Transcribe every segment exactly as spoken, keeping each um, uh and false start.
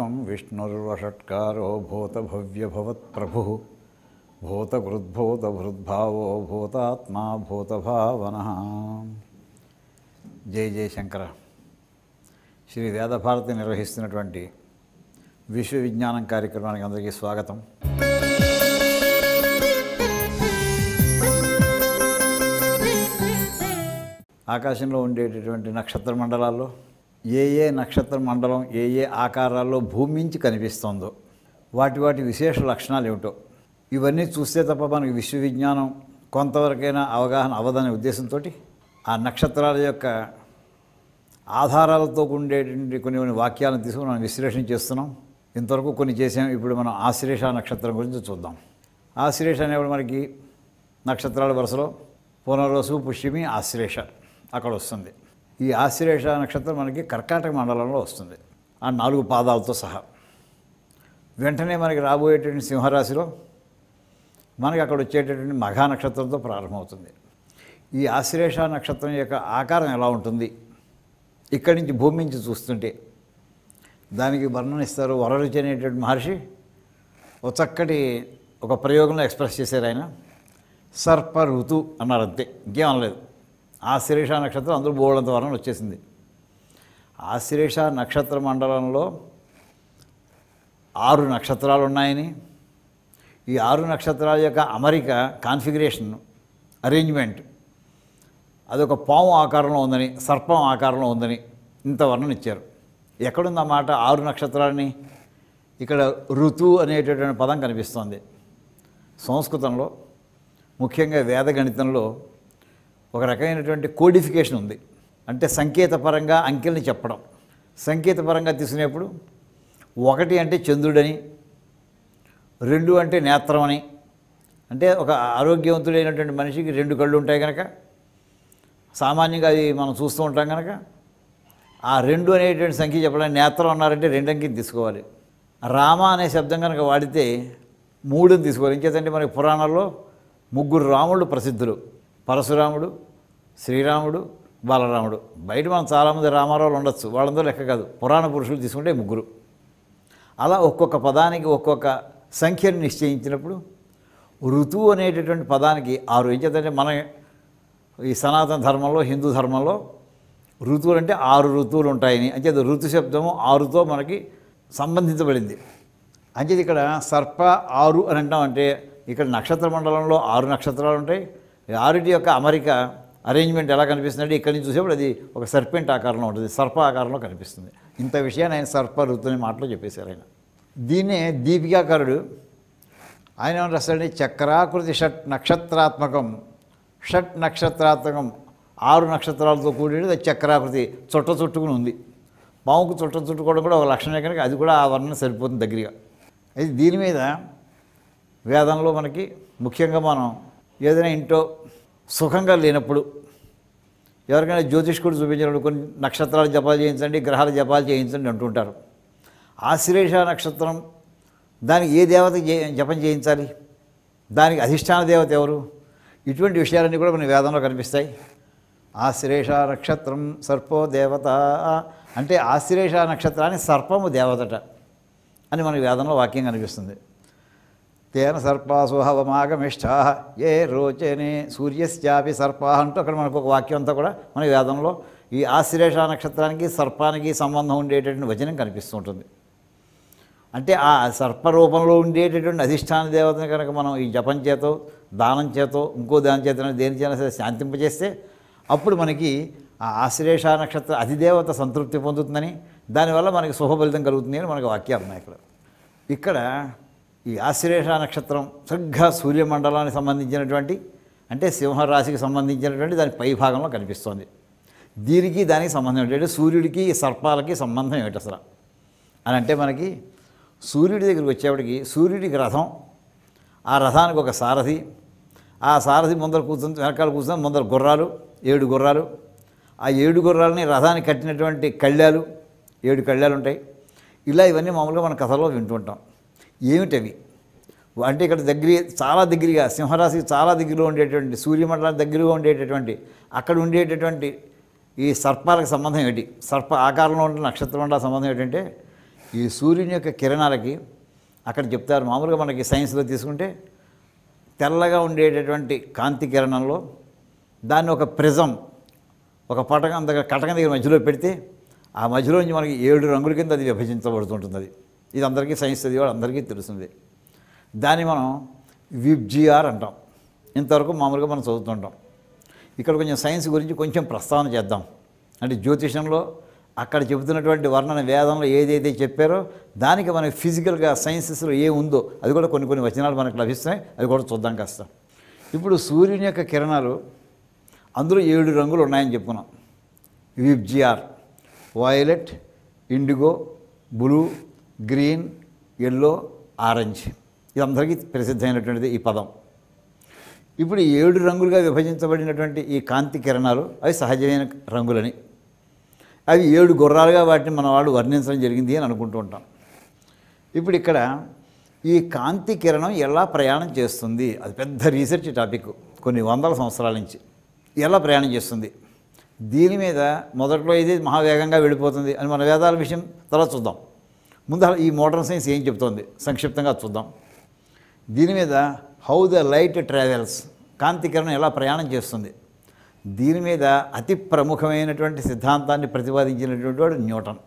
గురుస్త్వం విష్ణుర్వషట్కారో భూతభవ్యభవత్ప్రభుః భూతకృద్భూతభృద్భావో భూతాత్మా భూతభావనః. జై జయ శంకర. శ్రీ వేదభారతి నిర్వహిస్తున్నటువంటి విశ్వ విజ్ఞానం కార్యక్రమానికి అందరికీ స్వాగతం. ఆకాశంలో ఉండేటటువంటి నక్షత్ర మండలాల్లో ఏ ఏ నక్షత్ర మండలం ఏ ఏ ఆకారాల్లో భూమి నుంచి కనిపిస్తుందో వాటి వాటి విశేష లక్షణాలు ఏమిటో ఇవన్నీ చూస్తే తప్ప మనకి విశ్వ విజ్ఞానం కొంతవరకైనా అవగాహన అవ్వదనే ఉద్దేశంతో ఆ నక్షత్రాల యొక్క ఆధారాలతో ఉండేటువంటి కొన్ని కొన్ని వాక్యాలను తీసుకుని మనం విశ్లేషణ చేస్తున్నాం. ఇంతవరకు కొన్ని చేసాం. ఇప్పుడు మనం ఆశ్లేష నక్షత్రం గురించి చూద్దాం. ఆశ్లేష అనేప్పుడు మనకి నక్షత్రాల వరుసలో పునర్వసు, పుష్యమి, ఆశ్లేష అక్కడ వస్తుంది. ఈ ఆశ్లేష నక్షత్రం మనకి కర్కాటక మండలంలో వస్తుంది ఆ నాలుగు పాదాలతో సహా. వెంటనే మనకి రాబోయేటువంటి సింహరాశిలో మనకి అక్కడ వచ్చేటటువంటి మఘా నక్షత్రంతో ప్రారంభమవుతుంది. ఈ ఆశ్లేష నక్షత్రం యొక్క ఆకారం ఎలా ఉంటుంది ఇక్కడి నుంచి భూమి నుంచి చూస్తుంటే దానికి వర్ణనిస్తారు. వరరుచి అనేటువంటి మహర్షి ఒక చక్కటి ఒక ప్రయోగంలో ఎక్స్ప్రెస్ చేశారు. ఆయన సర్ప ఋతు అన్నారు, అంతే, ఇంకేం అనలేదు. ఆశ్లేష నక్షత్రం అందులో బోళ్ళంత వర్ణం వచ్చేసింది. ఆశ్లేష నక్షత్ర మండలంలో ఆరు నక్షత్రాలు ఉన్నాయని, ఈ ఆరు నక్షత్రాల యొక్క అమరిక కాన్ఫిగరేషన్ అరేంజ్మెంట్ అదొక పాము ఆకారంలో ఉందని, సర్పం ఆకారంలో ఉందని ఇంత వర్ణన ఇచ్చారు. ఎక్కడుందన్నమాట ఆరు నక్షత్రాలని? ఇక్కడ ఋతు అనేటటువంటి పదం కనిపిస్తోంది. సంస్కృతంలో ముఖ్యంగా వేదగణితంలో ఒక రకమైనటువంటి కోడిఫికేషన్ ఉంది. అంటే సంకేతపరంగా అంకెల్ని చెప్పడం. సంకేతపరంగా తీసుకునేప్పుడు ఒకటి అంటే చంద్రుడని, రెండు అంటే నేత్రం అని, అంటే ఒక ఆరోగ్యవంతుడైనటువంటి మనిషికి రెండు కళ్ళు ఉంటాయి కనుక సామాన్యంగా అది మనం చూస్తూ ఉంటాం కనుక ఆ రెండు అనేటువంటి సంఖ్య చెప్పడానికి నేత్రం అన్నారంటే రెండు అంకెని తీసుకోవాలి. రామ అనే శబ్దం కనుక వాడితే మూడుని తీసుకోవాలి. ఇంకేతంటే మనకి పురాణాల్లో ముగ్గురు రాముడు ప్రసిద్ధులు: పరశురాముడు, శ్రీరాముడు, బాలరాముడు. బయట మనం చాలామంది రామారావులు ఉండొచ్చు, వాళ్ళందరూ లెక్క కాదు. పురాణ పురుషులు తీసుకుంటే ముగ్గురు. అలా ఒక్కొక్క పదానికి ఒక్కొక్క సంఖ్యను నిశ్చయించినప్పుడు ఋతువు అనేటటువంటి పదానికి ఆరు. ఏం చేద్దంటే మన ఈ సనాతన ధర్మంలో, హిందూ ధర్మంలో ఋతువులు అంటే ఆరు ఋతువులు ఉంటాయని, అంచేది ఋతు శబ్దము ఆరుతో మనకి సంబంధించబడింది. అంచేది ఇక్కడ సర్ప ఆరు అని అంటామంటే ఇక్కడ నక్షత్ర మండలంలో ఆరు నక్షత్రాలు ఉంటాయి. ఆరుటి యొక్క అమరిక అరేంజ్మెంట్ ఎలా కనిపిస్తుందంటే ఇక్కడి నుంచి చూసేప్పుడు అది ఒక సర్పెంట్ ఆకారంలో ఉంటుంది, సర్ప ఆకారంలో కనిపిస్తుంది. ఇంత విషయాన్ని ఆయన సర్ప ఋతు అనే మాటలో చెప్పేశారు ఆయన. దీన్నే దీపికాకారుడు ఆయన ఏమని రాస్తాడంటే చక్రాకృతి షట్ నక్షత్రాత్మకం. షట్ నక్షత్రాత్మకం ఆరు నక్షత్రాలతో కూడినది అది చక్రాకృతి, చుట్ట చుట్టుకుని ఉంది. పాముకు చుట్ట చుట్టుకోవడం కూడా ఒక లక్షణమే కనుక అది కూడా ఆ వర్ణన సరిపోతుంది దగ్గరగా. అయితే దీని మీద వేదంలో మనకి ముఖ్యంగా మనం ఏదైనా ఇంట్లో సుఖంగా లేనప్పుడు ఎవరికైనా జ్యోతిష్కుడు చూపించినప్పుడు కొన్ని నక్షత్రాలు జపాలు చేయించండి, గ్రహాల జపాలు చేయించండి అంటుంటారు. ఆశ్లేష నక్షత్రం దానికి ఏ దేవత జపం చేయించాలి, దానికి అధిష్టాన దేవత ఎవరు, ఇటువంటి విషయాలన్నీ కూడా మన వేదంలో కనిపిస్తాయి. ఆశ్లేష నక్షత్రం సర్పో దేవత అంటే ఆశ్లేష నక్షత్రాన్ని సర్పము దేవతట అని మనకి వేదంలో వాక్యం కనిపిస్తుంది. తేన సర్పాసు హవమాగమిష్టా ఏ రోచనే సూర్యశ్చాపి సర్పా అంటూ అక్కడ మనకు ఒక వాక్యం అంతా కూడా మన వేదంలో ఈ ఆశ్లేష నక్షత్రానికి సర్పానికి సంబంధం ఉండేటటువంటి వచనం కనిపిస్తూ ఉంటుంది. అంటే ఆ సర్పరూపంలో ఉండేటటువంటి అధిష్టాన దేవతని కనుక మనం ఈ జపం చేతో, దానం చేతో, ఇంకో దాని చేత దేని చేత సరే శాంతింపజేస్తే అప్పుడు మనకి ఆ ఆశ్లేష నక్షత్ర అధిదేవత సంతృప్తి పొందుతుందని, దానివల్ల మనకి శుభ ఫలితం కలుగుతుంది అని మనకు వాక్యాలు ఉన్నాయి. ఇక్కడ ఇక్కడ ఈ ఆశ్లేష నక్షత్రం సరిగ్గా సూర్యమండలానికి సంబంధించినటువంటి అంటే సింహరాశికి సంబంధించినటువంటి దాని పై భాగంలో కనిపిస్తోంది. దీనికి దానికి సంబంధం ఏంటంటే సూర్యుడికి సర్పాలకి సంబంధం ఏమిటి అసలు అని అంటే మనకి సూర్యుడి దగ్గరికి వచ్చేప్పటికి సూర్యుడికి రథం, ఆ రథానికి ఒక సారథి, ఆ సారథి ముందర కూర్చుని వెనకాల కూర్చుని ముందర గుర్రాలు, ఏడు గుర్రాలు, ఆ ఏడు గుర్రాలని రథానికి కట్టినటువంటి కళ్యాలు, ఏడు కళ్యాలు ఉంటాయి. ఇలా ఇవన్నీ మామూలుగా మన కథలో వింటుంటాం. ఏమిటవి అంటే ఇక్కడ దగ్గర చాలా దగ్గరగా సింహరాశికి చాలా దగ్గరలో ఉండేటువంటి సూర్యమండలానికి దగ్గరగా ఉండేటటువంటి అక్కడ ఉండేటటువంటి ఈ సర్పాలకు సంబంధం ఏంటి, సర్ప ఆకారంలో ఉండే నక్షత్రమండల సంబంధం ఏంటంటే ఈ సూర్యుని యొక్క కిరణాలకి అక్కడ చెప్తారు, మామూలుగా మనకి సైన్స్లో తీసుకుంటే తెల్లగా ఉండేటటువంటి కాంతి కిరణంలో దాన్ని ఒక ప్రిజం, ఒక పటకం దగ్గర కటకం దగ్గర మధ్యలో పెడితే ఆ మధ్యలో నుంచి మనకి ఏడు రంగుల కింద అది విభజించబడుతుంటుంది. అది ఇది అందరికీ సైన్స్ చదివాడు అందరికీ తెలుస్తుంది. దాన్ని మనం విబ్జిఆర్ అంటాం. ఇంతవరకు మామూలుగా మనం చదువుతుంటాం. ఇక్కడ కొంచెం సైన్స్ గురించి కొంచెం ప్రస్తావన చేద్దాం. అంటే జ్యోతిషంలో అక్కడ చెబుతున్నటువంటి వర్ణన వేదంలో ఏదైతే చెప్పారో దానికి మనకి ఫిజికల్గా సైన్సెస్లో ఏ ఉందో అది కూడా కొన్ని కొన్ని వచనాలు మనకు లభిస్తున్నాయి. అది కూడా చూద్దాం కాస్త. ఇప్పుడు సూర్యుని యొక్క కిరణాలు అందులో ఏడు రంగులు ఉన్నాయని చెప్పుకున్నాం. VIBGYOR, violet, indigo, blue, green, yellow, orange. ఇది అందరికీ ప్రసిద్ధమైనటువంటిది ఈ పదం. ఇప్పుడు ఏడు రంగులుగా విభజించబడినటువంటి ఈ కాంతి కిరణాలు అవి సహజమైన రంగులని, అవి ఏడు గుర్రాలుగా వాటిని మన వాళ్ళు వర్ణించడం జరిగింది అని అనుకుంటూ ఉంటాం. ఇప్పుడు ఇక్కడ ఈ కాంతి కిరణం ఎలా ప్రయాణం చేస్తుంది, అది పెద్ద రీసెర్చ్ టాపిక్. కొన్ని వందల సంవత్సరాల నుంచి ఎలా ప్రయాణం చేస్తుంది దీని మీద మొదట్లో ఇది మహావేగంగా వెళ్ళిపోతుంది అని మన వేదాల విషయం తర్వాత చూద్దాం. ముందు ఈ మోడర్న్ సైన్స్ ఏం చెప్తోంది సంక్షిప్తంగా చూద్దాం. దీని మీద హౌ ద లైట్ ట్రావెల్స్, కాంతి కిరణం ఎలా ప్రయాణం చేస్తుంది, దీని మీద అతి ప్రముఖమైనటువంటి సిద్ధాంతాన్ని ప్రతిపాదించినటువంటి వాడు న్యూటన్.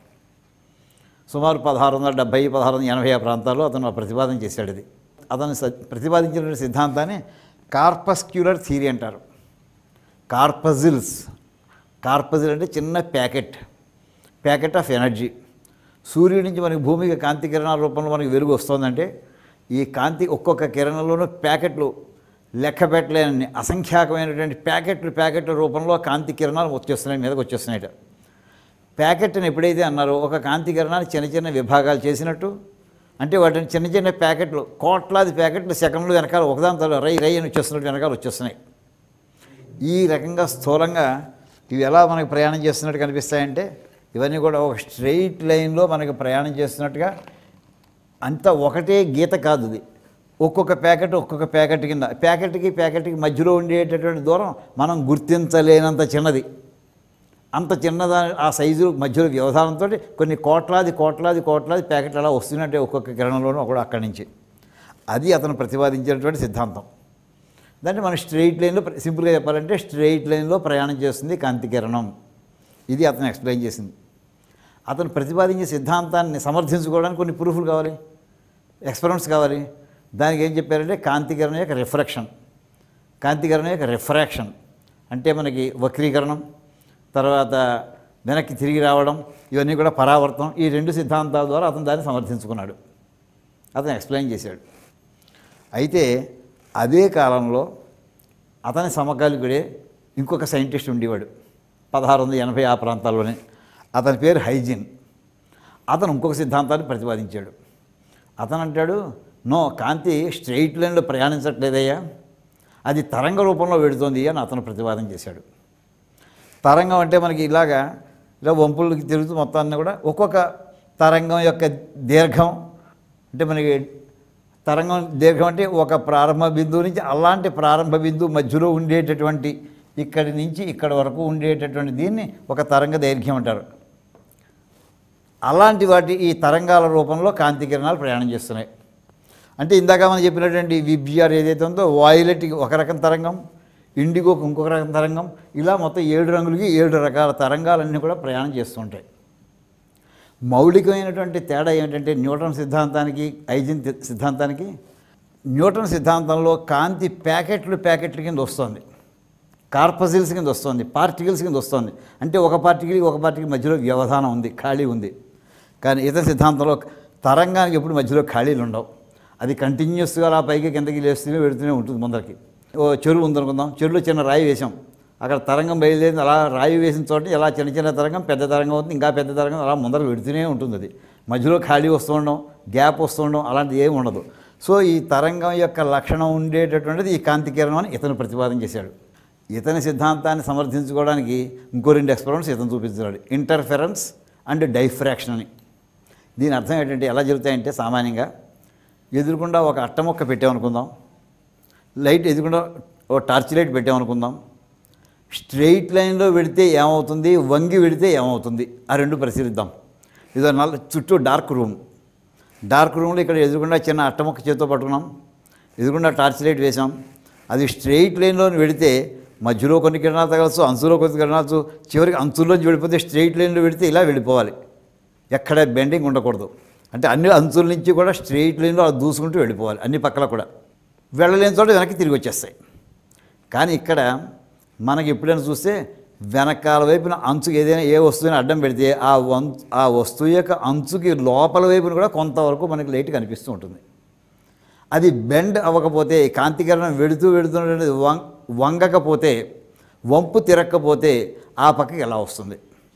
సుమారు పదహారు వందల డెబ్భై పదహారు వందల ఎనభై ఆ ప్రాంతాల్లో అతను ప్రతిపాదన చేశాడు. ఇది అతను ప్రతిపాదించినటువంటి సిద్ధాంతాన్ని కార్పస్క్యులర్ థియరీ అంటారు. కార్పజిల్స్, కార్పజిల్ అంటే చిన్న ప్యాకెట్, ప్యాకెట్ ఆఫ్ ఎనర్జీ. సూర్యుడి నుంచి మనకి భూమికి కాంతి కిరణాల రూపంలో మనకి వెలుగు వస్తుందంటే ఈ కాంతి ఒక్కొక్క కిరణంలోనూ ప్యాకెట్లు లెక్క పెట్టలేని అసంఖ్యాకమైనటువంటి ప్యాకెట్లు ప్యాకెట్ల రూపంలో కాంతి కిరణాలు వచ్చేస్తున్నాయి, మీదకి వచ్చేస్తున్నాయి. ప్యాకెట్ని ఎప్పుడైతే అన్నారో ఒక కాంతి కిరణాన్ని చిన్న చిన్న విభాగాలు చేసినట్టు, అంటే వాటిని చిన్న చిన్న ప్యాకెట్లు కోట్లాది ప్యాకెట్లు సెకండ్లు వెనకాల ఒకదాని తర్వాత రై రై అని వచ్చేస్తున్నట్టు వెనకాల వచ్చేస్తున్నాయి. ఈ రకంగా స్థూలంగా ఇవి ఎలా మనకి ప్రయాణం చేస్తున్నట్టు కనిపిస్తాయంటే ఇవన్నీ కూడా ఒక స్ట్రెయిట్ లైన్లో మనకి ప్రయాణం చేస్తున్నట్టుగా, అంతా ఒకటే గీత కాదు. ఇది ఒక్కొక్క ప్యాకెట్ ఒక్కొక్క ప్యాకెట్ కింద, ప్యాకెట్కి ప్యాకెట్కి మధ్యలో ఉండేటటువంటి దూరం మనం గుర్తించలేనంత చిన్నది. అంత చిన్నదా ఆ సైజు మధ్యలో వ్యవధానంతో కొన్ని కోట్లాది కోట్లాది కోట్లాది ప్యాకెట్లు అలా వస్తున్నట్టే ఒక్కొక్క కిరణంలోనూ ఒకడు అక్కడి నుంచి. అది అతను ప్రతిపాదించినటువంటి సిద్ధాంతం. దాన్ని మనం స్ట్రెయిట్ లైన్లో, సింపుల్గా చెప్పాలంటే స్ట్రెయిట్ లైన్లో ప్రయాణం చేస్తుంది కాంతి కిరణం. ఇది అతను ఎక్స్ప్లెయిన్ చేసింది. అతను ప్రతిపాదించే సిద్ధాంతాన్ని సమర్థించుకోవడానికి కొన్ని ప్రూఫ్లు కావాలి, ఎక్స్పెరిమెంట్స్ కావాలి. దానికి ఏం చెప్పారంటే కాంతి కిరణం యొక్క రిఫ్రాక్షన్, కాంతి కిరణం యొక్క రిఫ్రాక్షన్ అంటే మనకి వక్రీకరణం, తర్వాత వెనక్కి తిరిగి రావడం, ఇవన్నీ కూడా పరావర్తనం. ఈ రెండు సిద్ధాంతాల ద్వారా అతను దాన్ని సమర్థించుకున్నాడు, అతను ఎక్స్ప్లెయిన్ చేశాడు. అయితే అదే కాలంలో అతని సమకాలికుడే ఇంకొక సైంటిస్ట్ ఉండేవాడు పదహారు వందల ఎనభై ఆ ప్రాంతాల్లోనే. అతని పేరు హైజిన్. అతను ఇంకొక సిద్ధాంతాన్ని ప్రతిపాదించాడు. అతను అంటాడు, నో, కాంతి స్ట్రెయిట్ లైన్లో ప్రయాణించట్లేదయ్యా, అది తరంగ రూపంలో వెడుతోంది అని అతను ప్రతిపాదన చేశాడు. తరంగం అంటే మనకి ఇలాగా ఇలా వంపులకి తిరుగుతూ మొత్తాన్ని కూడా ఒక్కొక్క తరంగం యొక్క దీర్ఘం, అంటే మనకి తరంగం దీర్ఘం అంటే ఒక ప్రారంభ బిందువు నుంచి అలాంటి ప్రారంభ బిందువు మధ్యలో ఉండేటటువంటి ఇక్కడి నుంచి ఇక్కడ వరకు ఉండేటటువంటి దీన్ని ఒక తరంగ దైర్ఘ్యం అంటారు. అలాంటి వాటి ఈ తరంగాల రూపంలో కాంతి కిరణాలు ప్రయాణం చేస్తున్నాయి. అంటే ఇందాక మనం చెప్పినటువంటి విబ్జిఆర్ ఏదైతే ఉందో వాయిలెట్కి ఒక రకం తరంగం, ఇండిగోకి ఇంకొక రకం తరంగం, ఇలా మొత్తం ఏడు రంగులకి ఏడు రకాల తరంగాలన్నీ కూడా ప్రయాణం చేస్తుంటాయి. మౌలికమైనటువంటి తేడా ఏమిటంటే న్యూటన్ సిద్ధాంతానికి హైజిన్ సిద్ధాంతానికి, న్యూటన్ సిద్ధాంతంలో కాంతి ప్యాకెట్లు ప్యాకెట్ల కింద వస్తుంది, కార్పజిల్స్ కింద వస్తుంది, పార్టికల్స్ కింద వస్తుంది. అంటే ఒక పార్టికల్ ఒక పార్టికల్ మధ్యలో వ్యవధానం ఉంది, ఖాళీ ఉంది. కానీ ఇతర సిద్ధాంతంలో తరంగానికి ఎప్పుడు మధ్యలో ఖాళీలు ఉండవు, అది కంటిన్యూస్గా అలా పైకి కిందకి లేస్తూనే పెడుతూనే ఉంటుంది. ముందరికి ఓ చెరువు ఉందనుకుందాం, చెరువులో చిన్న రాయి వేసాం, అక్కడ తరంగం బయలుదేరింది, అలా రాయి వేసిన చోట ఎలా చిన్న చిన్న తరంగం పెద్ద తరంగం అవుతుంది, ఇంకా పెద్ద తరంగం అలా ముందరకు పెడుతూనే ఉంటుంది. అది మధ్యలో ఖాళీ వస్తూ ఉండడం, గ్యాప్ వస్తూ ఉండడం అలాంటిది ఏమి ఉండదు. సో ఈ తరంగం యొక్క లక్షణం ఉండేటటువంటిది ఈ కాంతి కిరణం అని ఇతను ప్రతిపాదన చేశాడు. ఇతని సిద్ధాంతాన్ని సమర్థించుకోవడానికి ఇంకో రెండు ఎక్స్పెరిమెంట్స్ ఇతను చూపించాడు, ఇంటర్ఫెరెన్స్ అండ్ డైఫ్రాక్షన్ అని. దీని అర్థం ఏంటంటే ఎలా జరుగుతాయంటే సామాన్యంగా ఎదురుకుండా ఒక అట్టముక్క పెట్టామనుకుందాం, లైట్ ఎదురుకుండా ఒక టార్చ్ లైట్ పెట్టామనుకుందాం. స్ట్రెయిట్ లైన్లో వెడితే ఏమవుతుంది, వంగి వెడితే ఏమవుతుంది, ఆ రెండు పరిశీలిద్దాం. ఇదో నల్ల చుట్టూ డార్క్ రూమ్. డార్క్ రూమ్లో ఇక్కడ ఎదురుగుండా చిన్న అట్టముక్క చేతితో పట్టుకున్నాం, ఎదురుగుండా టార్చ్ లైట్ వేసాం. అది స్ట్రెయిట్ లైన్లో వెళితే మధ్యలో కొన్ని కిరణాలు తగలచ్చు, అంచులో కొన్ని కిరణాలు, చివరికి అంచుల్లోంచి వెళ్ళిపోతే స్ట్రెయిట్ లైన్లో వెళితే ఇలా వెళ్ళిపోవాలి, ఎక్కడ బెండింగ్ ఉండకూడదు. అంటే అన్ని అంచుల నుంచి కూడా స్ట్రెయిట్ లైన్లో అలా దూసుకుంటూ వెళ్ళిపోవాలి, అన్ని పక్కల కూడా. వెళ్ళలేని చోట వెనక్కి తిరిగి వచ్చేస్తాయి. కానీ ఇక్కడ మనకి ఎప్పుడైనా చూస్తే వెనకాల వైపున అంచుకి ఏదైనా ఏ వస్తువుని అడ్డం పెడితే ఆ వం ఆ వస్తువు యొక్క అంచుకి లోపల వైపున కూడా కొంతవరకు మనకి లైట్ కనిపిస్తూ ఉంటుంది. అది బెండ్ అవ్వకపోతే, కాంతికరణం వెడుతూ వెడుతున్నటువంటి వం వంగకపోతే, వంపు తిరగకపోతే ఆ పక్కకి ఎలా వస్తుంది?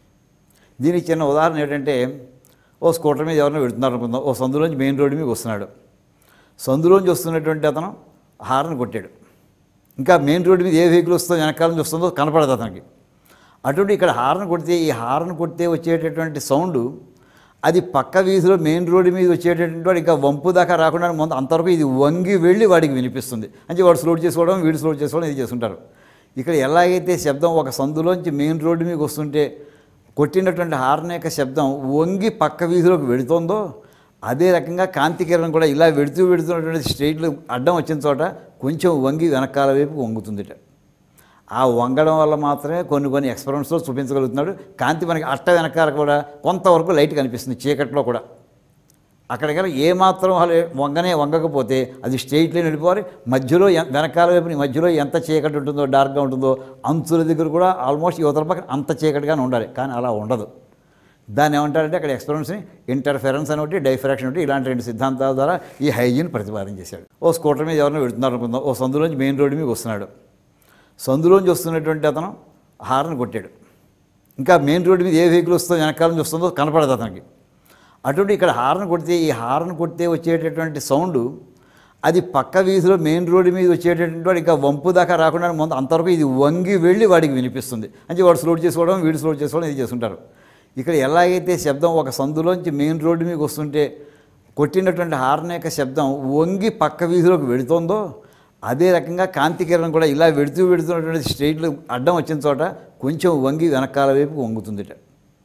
దీనికి చిన్న ఉదాహరణ ఏంటంటే, ఓ స్కూటర్ మీద ఎవరైనా వెళుతున్నారు అనుకుందాం. ఓ సందులోంచి మెయిన్ రోడ్డు మీద వస్తున్నాడు. సందులోంచి వస్తున్నటువంటి అతను హార్న్ కొట్టాడు. ఇంకా మెయిన్ రోడ్డు మీద ఏ వెహికల్ వస్తుందో వెనకాల నుంచి వస్తుందో కనపడదు అతనికి. అటువంటి ఇక్కడ హార్న్ కొడితే, ఈ హార్న్ కొడితే వచ్చేటటువంటి సౌండ్ అది పక్క వీధిలో మెయిన్ రోడ్డు మీద వచ్చేటటువంటి వాడు ఇంకా వంపు దాకా రాకుండా ముందు అంతవరకు ఇది వంగి వెళ్ళి వాడికి వినిపిస్తుంది. అంటే వాడు స్లోడ్ చేసుకోవడం, వీడు స్లోడ్ చేసుకోవడం ఇది చేస్తుంటారు. ఇక్కడ ఎలాగైతే శబ్దం ఒక సందులోంచి మెయిన్ రోడ్డు మీద వస్తుంటే కొట్టినటువంటి హార్న్ యొక్క శబ్దం వంగి పక్క వీధిలోకి వెళుతుందో, అదే రకంగా కాంతి కిరణం కూడా ఇలా వెడుతూ వెడుతున్నటువంటి స్ట్రెయిట్లు అడ్డం వచ్చిన చోట కొంచెం వంగి వెనకాల వైపు వంగుతుందిట. ఆ వంగడం వల్ల మాత్రమే కొన్ని కొన్ని ఎక్స్పెరిమెంట్స్లో చూపించగలుగుతున్నాడు. కాంతి మనకి అట్ట వెనకాల కూడా కొంతవరకు లైట్ కనిపిస్తుంది, చీకట్లో కూడా. అక్కడికల్లా ఏమాత్రం అలా వంగనే వంగకపోతే అది స్ట్రెయిట్ లైన్ వెళ్ళిపోవాలి. మధ్యలో వెనకాల వైపు మధ్యలో ఎంత చీకటి ఉంటుందో, డార్క్గా ఉంటుందో, అంచుల దగ్గర కూడా ఆల్మోస్ట్ యువతల పక్కన అంత చీకటిగానే ఉండాలి. కానీ అలా ఉండదు. దాన్ని ఏమంటారంటే అక్కడ ఎక్స్పెరిమెంట్స్ని ఇంటర్ఫెరెన్స్ అని ఒకటి, డైఫ్రాక్షన్ ఒకటి, ఇలాంటి రెండు సిద్ధాంతాల ద్వారా ఈ హైజీన్ ప్రతిపాదన చేశాడు. ఓ స్కూటర్ మీద ఎవరైనా వెళుతున్నారు అనుకుందాం. ఓ సందులోంచి మెయిన్ రోడ్డు మీద వస్తున్నాడు. సందులోంచి వస్తున్నటువంటి అతను హార్న్ కొట్టాడు. ఇంకా మెయిన్ రోడ్డు మీద ఏ వెహికల్ వస్తుందో వెనకాల నుంచి వస్తుందో కనపడదు అతనికి. అటువంటి ఇక్కడ హార్న్ కొడితే, ఈ హార్న్ కొడితే వచ్చేటటువంటి సౌండ్ అది పక్క వీధిలో మెయిన్ రోడ్డు మీద వచ్చేటటువంటి వాడు ఇంకా వంపు దాకా రాకుండా ముందు అంతవరకు ఇది వంగి వెళ్ళి వాడికి వినిపిస్తుంది. అంటే వాడు స్లోడ్ చేసుకోవడం, వీడు స్లోడ్ చేసుకోవడం ఇది చేస్తుంటారు. ఇక్కడ ఎలాగైతే శబ్దం ఒక సందులోంచి మెయిన్ రోడ్డు మీద వస్తుంటే కొట్టినటువంటి హార్న్ యొక్క శబ్దం వంగి పక్క వీధిలోకి వెళుతుందో, అదే రకంగా కాంతి కిరణం కూడా ఇలా వెడుతూ వెడుతున్నటువంటి స్ట్రెయిట్లు అడ్డం వచ్చిన చోట కొంచెం వంగి వెనకాల వైపు వంగుతుందిట.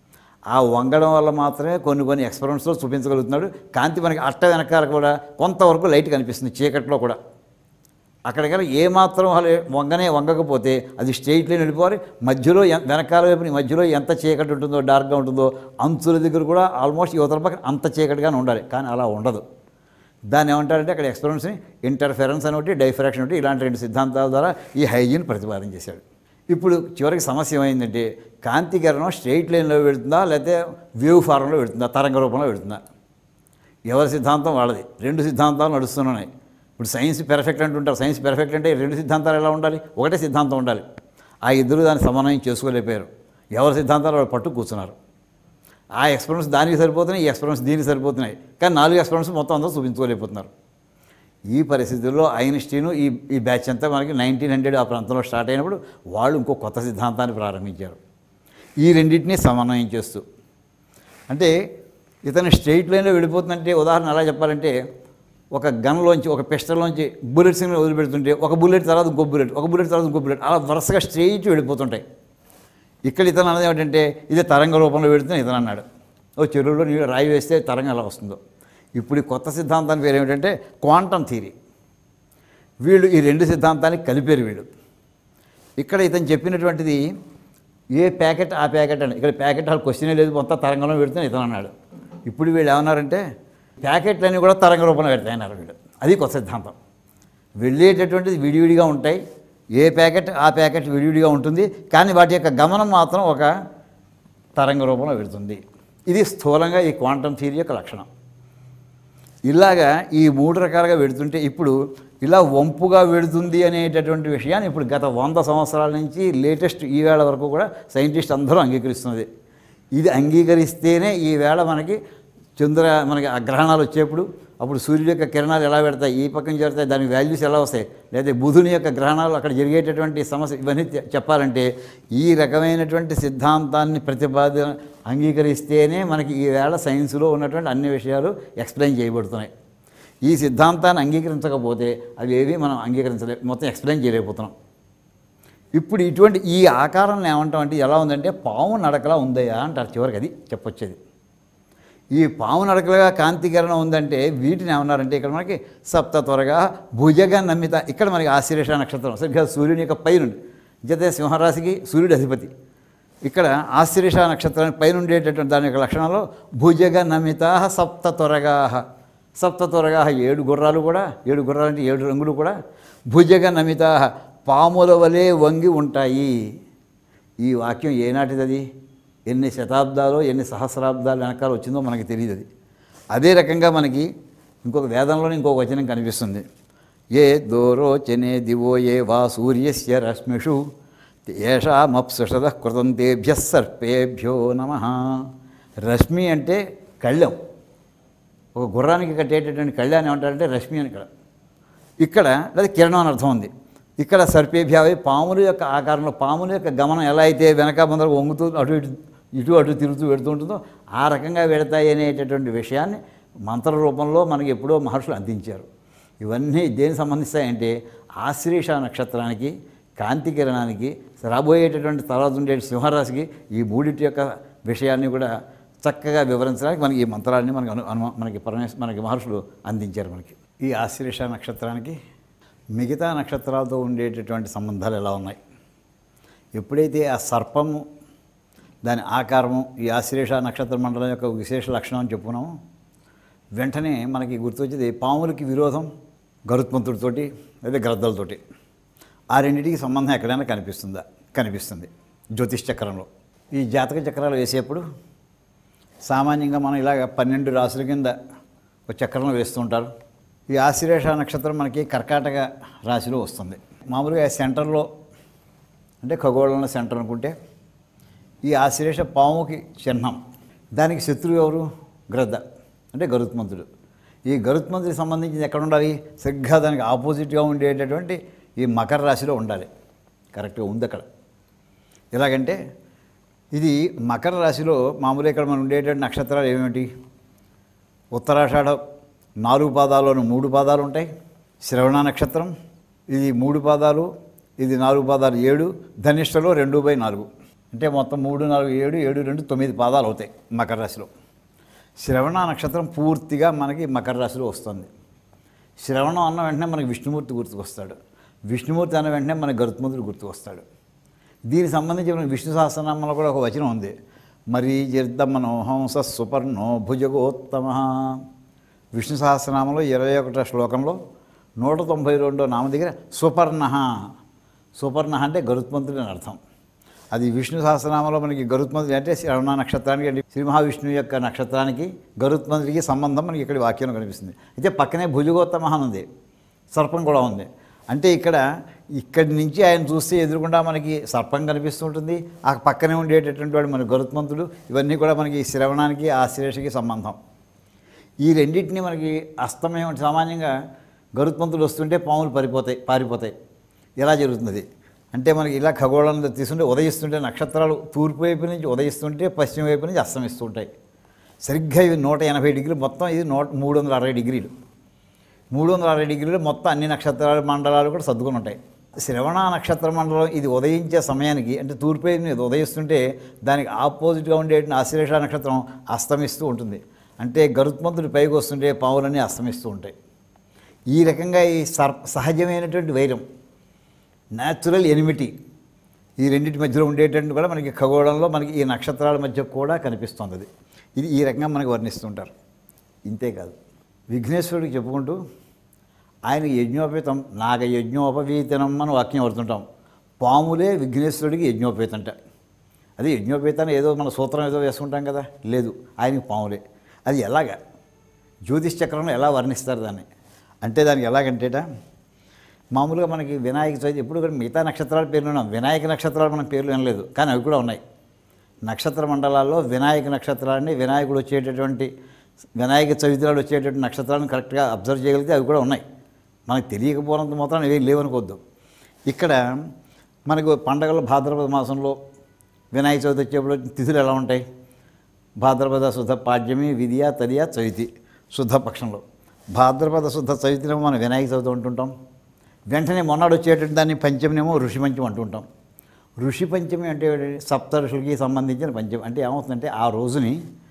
ఆ వంగడం వల్ల మాత్రమే కొన్ని కొన్ని ఎక్స్పెరిమెంట్స్లో చూపించగలుగుతున్నాడు. కాంతి మనకి అట్ట వెనకాల కూడా కొంతవరకు లైట్ కనిపిస్తుంది, చీకట్లో కూడా. అక్కడికల్లా ఏమాత్రం అలా వంగనే వంగకపోతే అది స్ట్రెయిట్ లైన్ వెళ్ళిపోవాలి. మధ్యలో వెనకాల వైపు మధ్యలో ఎంత చీకటి ఉంటుందో, డార్క్గా ఉంటుందో, అంచుల దగ్గర కూడా ఆల్మోస్ట్ యువతల పక్కన అంత చీకటిగానే ఉండాలి. కానీ అలా ఉండదు. దాన్ని ఏమంటారంటే అక్కడ ఎక్స్పెరిమెంట్స్ని ఇంటర్ఫెరెన్స్ అని ఒకటి, డైఫ్రాక్షన్ ఒకటి, ఇలాంటి రెండు సిద్ధాంతాల ద్వారా ఈ హైజీన్ ప్రతిపాదన చేశాడు. ఇప్పుడు చివరికి సమస్య ఏమైందంటే, కాంతి కిరణం స్ట్రెయిట్ లైన్లో వెళుతుందా లేకపోతే వేవ్ ఫారంలో వెళుతుందా, తరంగ రూపంలో వెళుతుందా? ఎవరి సిద్ధాంతం వాళ్ళది. రెండు సిద్ధాంతాలు నడుస్తున్నాయి. ఇప్పుడు సైన్స్ పెర్ఫెక్ట్ అంటుంటారు. సైన్స్ పెర్ఫెక్ట్ అంటే రెండు సిద్ధాంతాలు ఎలా ఉండాలి? ఒకటే సిద్ధాంతం ఉండాలి. ఆ ఇద్దరు దాన్ని సమన్వయం చేసుకోలేకపోయారు. ఎవరి సిద్ధాంతాలు వాళ్ళు పట్టు కూర్చున్నారు. ఆ ఎక్స్పెరిమెంట్స్ దానికి సరిపోతున్నాయి, ఈ ఎక్స్పెరిమెంట్స్ దీనికి సరిపోతున్నాయి. కానీ నాలుగు ఎక్స్పెరిమెంట్స్ మొత్తం అందరూ చూపించుకోలేకపోతున్నారు. ఈ పరిస్థితుల్లో ఐన్స్టీను ఈ ఈ బ్యాచ్ అంతా మనకి నైన్టీన్ హండ్రెడ్ ఆ ప్రాంతంలో స్టార్ట్ అయినప్పుడు వాళ్ళు ఇంకో కొత్త సిద్ధాంతాన్ని ప్రారంభించారు. ఈ రెండింటినీ సమన్వయం చేస్తూ, అంటే ఇతను స్ట్రెయిట్ లైన్లో వెళ్ళిపోతుందంటే ఉదాహరణ ఎలా చెప్పాలంటే, ఒక గన్లోంచి ఒక పిస్టల్లోంచి బుల్లెట్స్ని వదిలిపెడుతుంటే ఒక బుల్లెట్ తర్వాత ఇంకో బుల్లెట్, ఒక బుల్లెట్ తర్వాత ఇంకో బుల్లెట్, అలా వరుసగా స్ట్రెయిట్ వెళ్ళిపోతుంటాయి. ఇక్కడ ఇతను అన్నది ఏమిటంటే ఇది తరంగ రూపంలో వెళుతుంది ఇతను అన్నాడు. ఓ చెరువులో నీళ్ళు రాయి వేస్తే తరంగం ఎలా వస్తుందో. ఇప్పుడు ఈ కొత్త సిద్ధాంతాన్ని పేరు ఏమిటంటే క్వాంటమ్ థియరీ. వీళ్ళు ఈ రెండు సిద్ధాంతాన్ని కలిపారు వీళ్ళు. ఇక్కడ ఇతను చెప్పినటువంటిది ఏ ప్యాకెట్ ఆ ప్యాకెట్ అని, ఇక్కడ ప్యాకెట్ వాళ్ళు క్వశ్చనే లేదు, మొత్తం తరంగంలో పెడుతుంది ఇతను అన్నాడు. ఇప్పుడు వీళ్ళు ఏమన్నారంటే ప్యాకెట్లన్నీ కూడా తరంగ రూపంలో పెడతాయన్నారు వీళ్ళు. అది కొత్త సిద్ధాంతం. వెళ్ళేటటువంటిది విడివిడిగా ఉంటాయి, ఏ ప్యాకెట్ ఆ ప్యాకెట్ విడివిడిగా ఉంటుంది, కానీ వాటి యొక్క గమనం మాత్రం ఒక తరంగ రూపంలో పెడుతుంది. ఇది స్థూలంగా ఈ క్వాంటమ్ థియరీ యొక్క లక్షణం. ఇలాగా ఈ మూడు రకాలుగా వెడుతుంటే ఇప్పుడు ఇలా వంపుగా వెడుతుంది అనేటటువంటి విషయాన్ని ఇప్పుడు గత వంద సంవత్సరాల నుంచి లేటెస్ట్ ఈవేళ వరకు కూడా సైంటిస్ట్ అందరూ అంగీకరిస్తున్నది. ఇది అంగీకరిస్తేనే ఈవేళ మనకి చంద్ర మనకి ఆ గ్రహణాలు వచ్చేప్పుడు అప్పుడు సూర్యుడి యొక్క కిరణాలు ఎలా పెడతాయి, ఈ పక్కన చేరుతాయి, దాని వాల్యూస్ ఎలా వస్తాయి, లేదా బుధుని యొక్క గ్రహణాలు అక్కడ జరిగేటటువంటి సమస్య, ఇవన్నీ చెప్పాలంటే ఈ రకమైనటువంటి సిద్ధాంతాన్ని ప్రతిపాదన అంగీకరిస్తేనే మనకి ఈవేళ సైన్స్లో ఉన్నటువంటి అన్ని విషయాలు ఎక్స్ప్లెయిన్ చేయబడుతున్నాయి. ఈ సిద్ధాంతాన్ని అంగీకరించకపోతే అవి ఏవి మనం అంగీకరించలే, మొత్తం ఎక్స్ప్లెయిన్ చేయలేకపోతున్నాం. ఇప్పుడు ఇటువంటి ఈ ఆకారాన్ని ఏమంటాం అంటే ఎలా ఉందంటే పాము నడకలా ఉందయా అంటారు. చివరికి అది చెప్పొచ్చేది. ఈ పాము నడకలుగా కాంతికిరణం ఉందంటే వీటిని ఏమన్నారంటే ఇక్కడ మనకి సప్త త్వరగా భుజగా నమ్మిత. ఇక్కడ మనకి ఆశ్లేష నక్షత్రం సరిగ్గా సూర్యుని యొక్క పైనుండి జతే సింహరాశికి సూర్యుడు అధిపతి. ఇక్కడ ఆశ్లేష నక్షత్రానికి పైన ఉండేటటువంటి దాని యొక్క లక్షణాలు భుజగా నమిత సప్త త్వరగా. సప్త త్వరగా ఏడు గుర్రాలు కూడా, ఏడు గుర్రాలు అంటే ఏడు రంగులు కూడా భుజగా నమిత పాముల వలె వంగి ఉంటాయి. ఈ వాక్యం ఏనాటిది? అది ఎన్ని శతాబ్దాలు ఎన్ని సహస్రాబ్దాలు వెనకాల వచ్చిందో మనకి తెలియదు. అది అదే రకంగా మనకి ఇంకొక వేదంలోనే ఇంకొక వచనం కనిపిస్తుంది. ఏ దోరోచనే దివో ఏ వా సూర్యస్య రశ్మిషు ఏషామప్సుషద కృతం తేభ్య సర్పేభ్యో నమః. రశ్మి అంటే కళ్ళెం. ఒక గుర్రానికి కట్టేటటువంటి కళ్యాణం ఏమంటారంటే రశ్మి అని. ఇక్కడ ఇక్కడ లేదా కిరణం అని అర్థం ఉంది. ఇక్కడ సర్పేభ్యావి పాముల యొక్క ఆకారంలో పాముల యొక్క గమనం ఎలా అయితే వెనక ముందర వంగుతూ అటు ఇటు ఇటు అటు తిరుగుతూ పెడుతూ ఉంటుందో ఆ రకంగా వెడతాయి అనేటటువంటి విషయాన్ని మంత్ర రూపంలో మనకి ఎప్పుడో మహర్షులు అందించారు. ఇవన్నీ దేనికి సంబంధిస్తాయంటే ఆశ్లేష నక్షత్రానికి, కాంతి కిరణానికి, రాబోయేటటువంటి తర్వాత ఉండే సింహరాశికి ఈ మూడింటి యొక్క విషయాన్ని కూడా చక్కగా వివరించడానికి మనకి ఈ మంత్రాన్ని మనకి అను అను మనకి పరమేశ్ మనకి మహర్షులు అందించారు. మనకి ఈ ఆశ్లేష నక్షత్రానికి మిగతా నక్షత్రాలతో ఉండేటటువంటి సంబంధాలు ఎలా ఉన్నాయి? ఎప్పుడైతే ఆ సర్పము దాని ఆకారము ఈ ఆశ్లేష నక్షత్ర మండలం యొక్క విశేష లక్షణం అని చెప్పుకున్నాము, వెంటనే మనకి గుర్తొచ్చేది పాములకి విరోధం గరుత్మంతుడితోటి లేదా గ్రద్దలతోటి. ఆ రెండింటికి సంబంధం ఎక్కడైనా కనిపిస్తుందా? కనిపిస్తుంది జ్యోతిష్ చక్రంలో. ఈ జాతక చక్రాలు వేసేప్పుడు సామాన్యంగా మనం ఇలాగ పన్నెండు రాసుల కింద ఒక చక్రంలో వేస్తూ ఉంటారు. ఈ ఆశ్లేష నక్షత్రం మనకి కర్కాటక రాశిలో వస్తుంది. మామూలుగా సెంటర్లో అంటే ఖగోళంలో సెంటర్ అనుకుంటే ఈ ఆశ్లేష పాముకి చిహ్నం. దానికి శత్రువు ఎవరు? గ్రద్ద అంటే గరుత్మంతుడు. ఈ గరుత్మంతుడికి సంబంధించింది ఎక్కడ ఉండాలి? సరిగ్గా దానికి ఆపోజిట్గా ఉండేటటువంటి ఈ మకర రాశిలో ఉండాలి. కరెక్ట్గా ఉంది అక్కడ. ఎలాగంటే ఇది మకర రాశిలో మామూలుగా ఇక్కడ మనం ఉండేటువంటి నక్షత్రాలు ఏమిటి? ఉత్తరాషాఢ నాలుగు పాదాల్లోనూ మూడు పాదాలు ఉంటాయి. శ్రవణ నక్షత్రం ఇది మూడు పాదాలు, ఇది నాలుగు పాదాలు ఏడు. ధనిష్టలో రెండు బై నాలుగు అంటే మొత్తం మూడు నాలుగు ఏడు ఏడు రెండు తొమ్మిది పాదాలు అవుతాయి మకర రాశిలో. శ్రవణ నక్షత్రం పూర్తిగా మనకి మకర రాశిలో వస్తుంది. శ్రవణం అన్న వెంటనే మనకి విష్ణుమూర్తి గుర్తుకొస్తాడు. విష్ణుమూర్తి అన్న వెంటనే మనకి గరుత్మంతుడు గుర్తుకొస్తాడు. దీనికి సంబంధించి మన విష్ణు సహస్రనామంలో కూడా ఒక వచనం ఉంది. మరీ జీర్ధమనో హంస సుపర్ణో భుజగోత్తమ. విష్ణు సహస్రనామంలో ఇరవై ఒకటో శ్లోకంలో నూట తొంభై రెండో నామ దగ్గర సుపర్ణ. సుపర్ణ అంటే గరుత్మంతుడు అని అర్థం. అది విష్ణు సహస్రనామంలో మనకి గరుత్మంతుడు అంటే శ్రవణ నక్షత్రానికి అంటే శ్రీ మహావిష్ణువు యొక్క నక్షత్రానికి గరుత్మంతుడికి సంబంధం మనకి ఇక్కడ వాక్యంలో కనిపిస్తుంది. అయితే పక్కనే భుజగోత్తమ ఉంది, సర్పం కూడా ఉంది. అంటే ఇక్కడ ఇక్కడి నుంచి ఆయన చూస్తే ఎదురుకుండా మనకి సర్పం కనిపిస్తూ ఉంటుంది. ఆ పక్కనే ఉండేటటువంటి వాడు మన గరుత్మంతుడు. ఇవన్నీ కూడా మనకి శ్రవణానికి ఆశ్లేషకి సంబంధం. ఈ రెండింటినీ మనకి అస్తమయం సామాన్యంగా గరుత్మంతుడు వస్తుంటే పాములు పారిపోతాయి పారిపోతాయి ఎలా జరుగుతుంది అంటే మనకి ఇలా ఖగోళంలో తీసుకుంటే ఉదయిస్తుంటే నక్షత్రాలు తూర్పు వైపు నుంచి ఉదయిస్తుంటే పశ్చిమ వైపు నుంచి అస్తమిస్తూ ఉంటాయి. సరిగ్గా ఇవి నూట ఎనభై డిగ్రీలు మొత్తం ఇది నూట మూడు వందల అరవై డిగ్రీలు మూడు వందల అరవై డిగ్రీలు మొత్తం అన్ని నక్షత్రాల మండలాలు కూడా సర్దుకుని ఉంటాయి. శ్రవణ నక్షత్ర మండలం ఇది ఉదయించే సమయానికి అంటే తూర్పు వైపు మీద ఉదయిస్తుంటే దానికి ఆపోజిట్గా ఉండే ఆశ్లేష నక్షత్రం అస్తమిస్తూ ఉంటుంది. అంటే గరుత్మంతుడి పైకి వస్తుంటే పావులన్నీ అస్తమిస్తూ ఉంటాయి. ఈ రకంగా ఈ సర్ సహజమైనటువంటి వైరం న్యాచురల్ ఎనిమిటీ ఈ రెండింటి మధ్యలో ఉండేటట్టు కూడా మనకి ఖగోళంలో మనకి ఈ నక్షత్రాల మధ్య కూడా కనిపిస్తుంది. అది ఇది ఈ రకంగా మనకి వర్ణిస్తుంటారు. ఇంతేకాదు విఘ్నేశ్వరుడికి చెప్పుకుంటూ ఆయన యజ్ఞోపేతం నాగ యజ్ఞోపవీతనం అని వాక్యం పడుతుంటాం. పాములే విఘ్నేశ్వరుడికి యజ్ఞోపేతంట. అది యజ్ఞోపేతాన్ని ఏదో మన సూత్రం ఏదో వేసుకుంటాం కదా, లేదు ఆయనకి పాములే. అది ఎలాగా జ్యోతిష్ చక్రంలో ఎలా వర్ణిస్తారు దాన్ని అంటే దానికి ఎలాగంటేట మామూలుగా మనకి వినాయక చవితి ఎప్పుడు కూడా మిగతా నక్షత్రాల పేర్లు ఉన్నాం, వినాయక నక్షత్రాలు మన పేర్లు వినలేదు, కానీ అవి కూడా ఉన్నాయి. నక్షత్ర మండలాల్లో వినాయక నక్షత్రాన్ని వినాయకుడు వచ్చేటటువంటి వినాయక చవితి నాడు వచ్చేటటువంటి నక్షత్రాలను కరెక్ట్గా అబ్జర్వ్ చేయగలిగితే అవి కూడా ఉన్నాయి. మనకు తెలియకపోయినంత మాత్రం ఇవేం లేవనుకోవద్దు. ఇక్కడ మనకు పండగలు భాద్రపద మాసంలో వినాయక చవితి వచ్చేప్పుడు తిథులు ఎలా ఉంటాయి? భాద్రపద శుద్ధ పాడ్యమి విద్య తదియ చవితి శుద్ధపక్షంలో. భాద్రపద శుద్ధ చవితినేమో మనం వినాయక చవితి అంటుంటాం. వెంటనే మొన్నడు వచ్చేటటువంటి దాన్ని పంచమినేమో ఋషి పంచమి అంటుంటాం. ఋషి పంచమి అంటే సప్త ఋషులకి సంబంధించిన పంచమి. అంటే ఏమవుతుందంటే ఆ రోజుని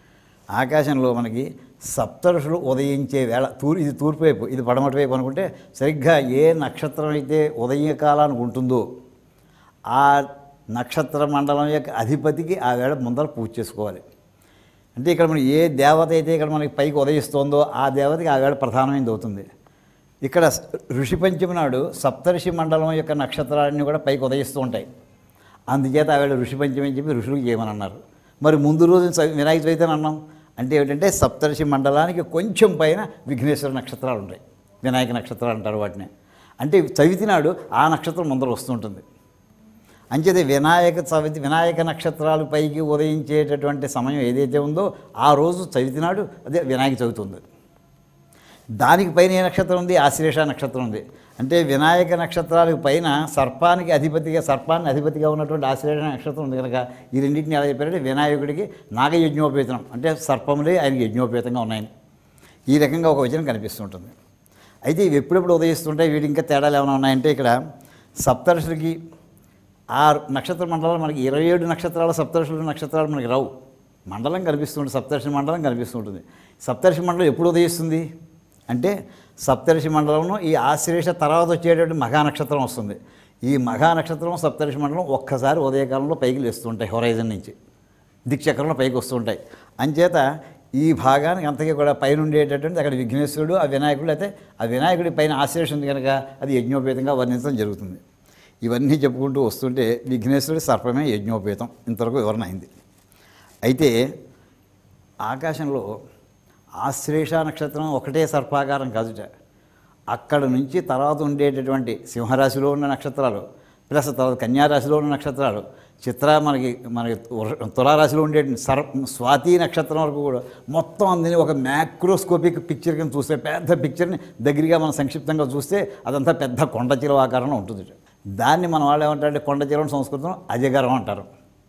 ఆకాశంలో మనకి సప్తఋషులు ఉదయించే వేళ తూర్ ఇది తూర్పు వైపు, ఇది పడమటి వైపు అనుకుంటే సరిగ్గా ఏ నక్షత్రం అయితే ఉదయకాలానికి ఉంటుందో ఆ నక్షత్ర మండలం యొక్క అధిపతికి ఆ వేళ ముందర పూజ చేసుకోవాలి. అంటే ఇక్కడ మనం ఏ దేవత అయితే ఇక్కడ మనకి పైకి ఉదయిస్తోందో ఆ దేవతకి ఆ వేళ ప్రధానమైనది అవుతుంది. ఇక్కడ ఋషి పంచమి నాడు సప్తఋషి మండలం యొక్క నక్షత్రాలన్నీ కూడా పైకి ఉదయిస్తూ ఉంటాయి. అందుచేత ఆ వేళ ఋషి పంచమి అని చెప్పి ఋషులకు చేయమని అన్నారు. మరి ముందు రోజు వినాయక చవితి అని అన్నాం అంటే ఏమిటంటే సప్తఋషి మండలానికి కొంచెం పైన విఘ్నేశ్వర నక్షత్రాలు ఉంటాయి, వినాయక నక్షత్రాలు అంటారు వాటిని. అంటే చవితి నాడు ఆ నక్షత్రం ముందర వస్తుంటుంది. అంచేతే వినాయక చవితి వినాయక నక్షత్రాలు పైకి ఉదయించేటటువంటి సమయం ఏదైతే ఉందో ఆ రోజు చవితి నాడు అదే వినాయక చవితి ఉంది. దానికి పైన ఏ నక్షత్రం ఉంది? ఆశ్లేష నక్షత్రం ఉంది. అంటే వినాయక నక్షత్రాలకు పైన సర్పానికి అధిపతిగా సర్పాన్ని అధిపతిగా ఉన్నటువంటి ఆశ్లేష నక్షత్రం ఉంది కనుక ఈ రెండింటిని ఎలా చెప్పారంటే వినాయకుడికి నాగయజ్ఞోపేతం అంటే సర్పములే ఆయనకి యజ్ఞోపేతంగా ఉన్నాయని ఈ రకంగా ఒక వచనం కనిపిస్తుంటుంది. అయితే ఇవి ఎప్పుడెప్పుడు ఉదయిస్తుంటాయి, వీటి ఇంకా తేడాలు ఏమైనా ఉన్నాయంటే ఇక్కడ సప్తర్షులకి ఆ నక్షత్ర మండలం మనకి ఇరవై ఏడు నక్షత్రాలు సప్తర్షుల నక్షత్రాలు మనకి రావు. మండలం కనిపిస్తుంటుంది, సప్తర్షి మండలం కనిపిస్తుంటుంది. సప్తర్షి మండలం ఎప్పుడు ఉదయిస్తుంది అంటే సప్తర్షి మండలంలో ఈ ఆశ్లేష తర్వాత వచ్చేటటువంటి మఘానక్షత్రం వస్తుంది. ఈ మఘానక్షత్రం సప్తర్షి మండలం ఒక్కసారి ఉదయకాలంలో పైకి లేస్తుంటాయి, హొరైజన్ నుంచి దిక్చక్రంలో పైకి వస్తుంటాయి. అంచేత ఈ భాగానికి అంతకీ కూడా పైన ఉండేటటువంటి అక్కడ విఘ్నేశ్వరుడు ఆ వినాయకుడు అయితే ఆ వినాయకుడి పైన ఆశ్లేష ఉంది కనుక అది యజ్ఞోపేతంగా వర్ణించడం జరుగుతుంది. ఇవన్నీ చెప్పుకుంటూ వస్తుంటే విఘ్నేశ్వరుడి సర్పమే యజ్ఞోపేతం ఇంతవరకు వివరణ అయింది. అయితే ఆకాశంలో ఆశ్లేష నక్షత్రం ఒకటే సర్పాకారం కాదుట, అక్కడ నుంచి తర్వాత ఉండేటటువంటి సింహరాశిలో ఉన్న నక్షత్రాలు ప్లస్ తర్వాత కన్యారాశిలో ఉన్న నక్షత్రాలు చిత్ర మనకి మనకి తులారాశిలో ఉండే సర్ స్వాతి నక్షత్రం వరకు కూడా మొత్తం అందుని ఒక మ్యాక్రోస్కోపిక్ పిక్చర్ కింద చూస్తే పెద్ద పిక్చర్ని దగ్గరగా మనం సంక్షిప్తంగా చూస్తే అదంతా పెద్ద కొండ చిలువ ఆకారంలో ఉంటుంది. దాన్ని మన వాళ్ళు ఏమంటారంటే కొండ చిలువని సంస్కృతం అజగరం అంటారు,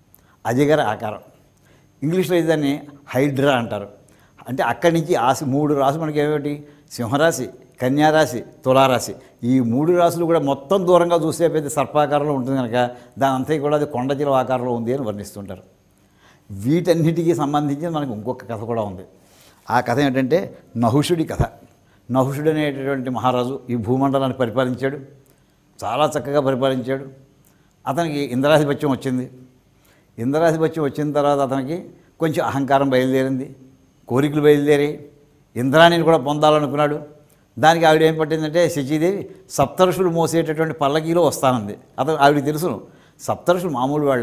అజగర ఆకారం. ఇంగ్లీష్లో దాన్ని హైడ్రా అంటారు. అంటే అక్కడి నుంచి ఆశ మూడు రాశులు మనకి ఏమిటి సింహరాశి, కన్యారాశి, తులారాశి ఈ మూడు రాశులు కూడా మొత్తం దూరంగా చూస్తే పెద్ద సర్పాకారంలో ఉంటుంది కనుక దాని అంతా కూడా అది కొండ చిలువ ఆకారంలో ఉంది అని వర్ణిస్తుంటారు. వీటన్నిటికీ సంబంధించి మనకు ఇంకొక కథ కూడా ఉంది. ఆ కథ ఏంటంటే నహుషుడి కథ. నహుషుడు అనేటటువంటి మహారాజు ఈ భూమండలాన్ని పరిపాలించాడు, చాలా చక్కగా పరిపాలించాడు. అతనికి ఇంద్రాధిపత్యం వచ్చింది. ఇంద్రాధిపత్యం వచ్చిన తర్వాత అతనికి కొంచెం అహంకారం బయలుదేరింది, కోరికలు బయలుదేరి ఇంద్రాణిని కూడా పొందాలనుకున్నాడు. దానికి ఆవిడ ఏం పట్టిందంటే శచీదేవి సప్తఋషులు మోసేటటువంటి పల్లకీలో వస్తానంది. అతను ఆవిడకి తెలుసును సప్తఋషులు మామూలు వాళ్ళ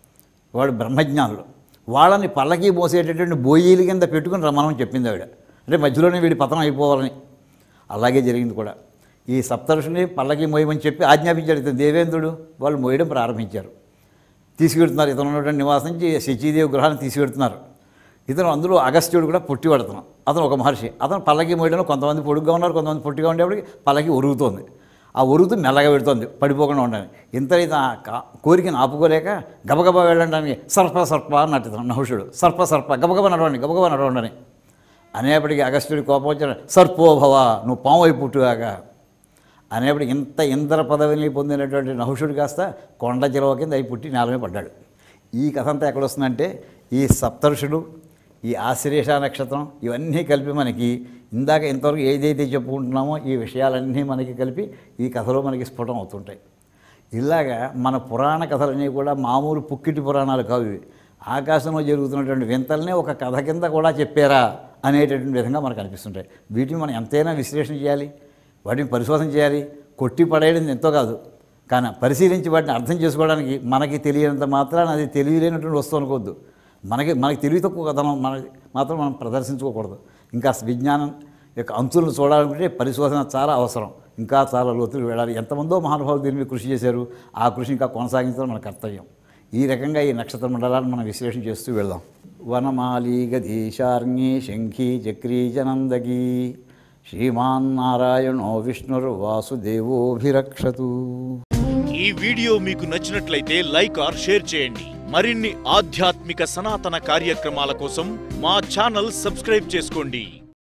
వాడు బ్రహ్మజ్ఞానులు, వాళ్ళని పల్లకీ మోసేటటువంటి బోయీల కింద పెట్టుకుని రమ్మని చెప్పింది ఆవిడ. అంటే మధ్యలోనే వీడి పతనం అయిపోవాలని. అలాగే జరిగింది కూడా. ఈ సప్తఋషుల్ని పల్లకీ మోయమని చెప్పి ఆజ్ఞాపించాడు ఇతను దేవేంద్రుడు. వాళ్ళు మోయడం ప్రారంభించారు. తీసుకెడుతున్నారు, ఇతను ఉన్నటువంటి నివాసం నుంచి శచీదేవి గృహాన్ని తీసుకెడుతున్నారు. ఇతను అందులో అగస్త్యుడు కూడా పొట్టి పడుతున్నాం. అతను ఒక మహర్షి. అతను పల్లకి మోయడంలో కొంతమంది పొడుగ్గా ఉన్నారు, కొంతమంది పొట్టిగా ఉండేప్పటికి పల్లకి ఒరుగుతోంది. ఆ ఒరుగుతూ మెల్లగా పెడుతోంది పడిపోకుండా ఉండాలి. ఇంత కోరికను ఆపుకోలేక గబగబా వెళ్ళడానికి సర్ప సర్ప అన్నట్టు నహుషుడు సర్ప సర్ప గబగబా నడవండి గబగబా నడవండి అనేప్పటికీ అగస్త్యుడి కోపం వచ్చాడు. సర్పోభవ నువ్వు పాము అయి పుట్టుగాక అనేప్పటికి ఇంత ఇంద్ర పదవిని పొందినటువంటి నహుషుడు కాస్త కొండ చిలువ కింద అయి పుట్టి నేలమే పడ్డాడు. ఈ కథ అంతా ఎక్కడొస్తుందంటే ఈ సప్తఋషులు, ఈ ఆశ్లేష నక్షత్రం ఇవన్నీ కలిపి మనకి ఇందాక ఇంతవరకు ఏదైతే చెప్పుకుంటున్నామో ఈ విషయాలన్నీ మనకి కలిపి ఈ కథలో మనకి స్ఫుటం అవుతుంటాయి. ఇలాగా మన పురాణ కథలన్నీ కూడా మామూలు పుక్కిటి పురాణాలు కావు. ఇవి ఆకాశంలో జరుగుతున్నటువంటి వింతల్నే ఒక కథ కింద కూడా చెప్పారా అనేటటువంటి విధంగా మనకు అనిపిస్తుంటాయి. వీటిని మనం ఎంతైనా విశ్లేషణ చేయాలి, వాటిని పరిశోధన చేయాలి. కొట్టి పడేయడం ఎంతో కాదు, కానీ పరిశీలించి వాటిని అర్థం చేసుకోవడానికి మనకి తెలియనంత మాత్రాన అది తెలియలేనటువంటి వస్తువు అనుకోవద్దు. మనకి మనకి తెలివి తక్కువ కథనం మన మాత్రం మనం ప్రదర్శించుకోకూడదు. ఇంకా విజ్ఞానం యొక్క అంచులను చూడాలంటే పరిశోధన చాలా అవసరం. ఇంకా చాలా లోతులు వెళ్ళాలి. ఎంతమందో మహానుభావులు దీని మీద కృషి చేశారు. ఆ కృషి ఇంకా కొనసాగించడం మన కర్తవ్యం. ఈ రకంగా ఈ నక్షత్ర మండలాన్ని మనం విశ్లేషణ చేస్తూ వెళ్దాం. వనమాలి గదీశార్ణి శంఖీ చక్రీ జనందగీ శ్రీమాన్ నారాయణో విష్ణుర్ వాసుదేవోభిరక్షతు. ఈ వీడియో మీకు నచ్చినట్లయితే లైక్ ఆర్ షేర్ చేయండి. మరిన్ని ఆధ్యాత్మిక సనాతన కార్యక్రమాల కోసం మా ఛానల్ సబ్స్క్రైబ్ చేసుకోండి.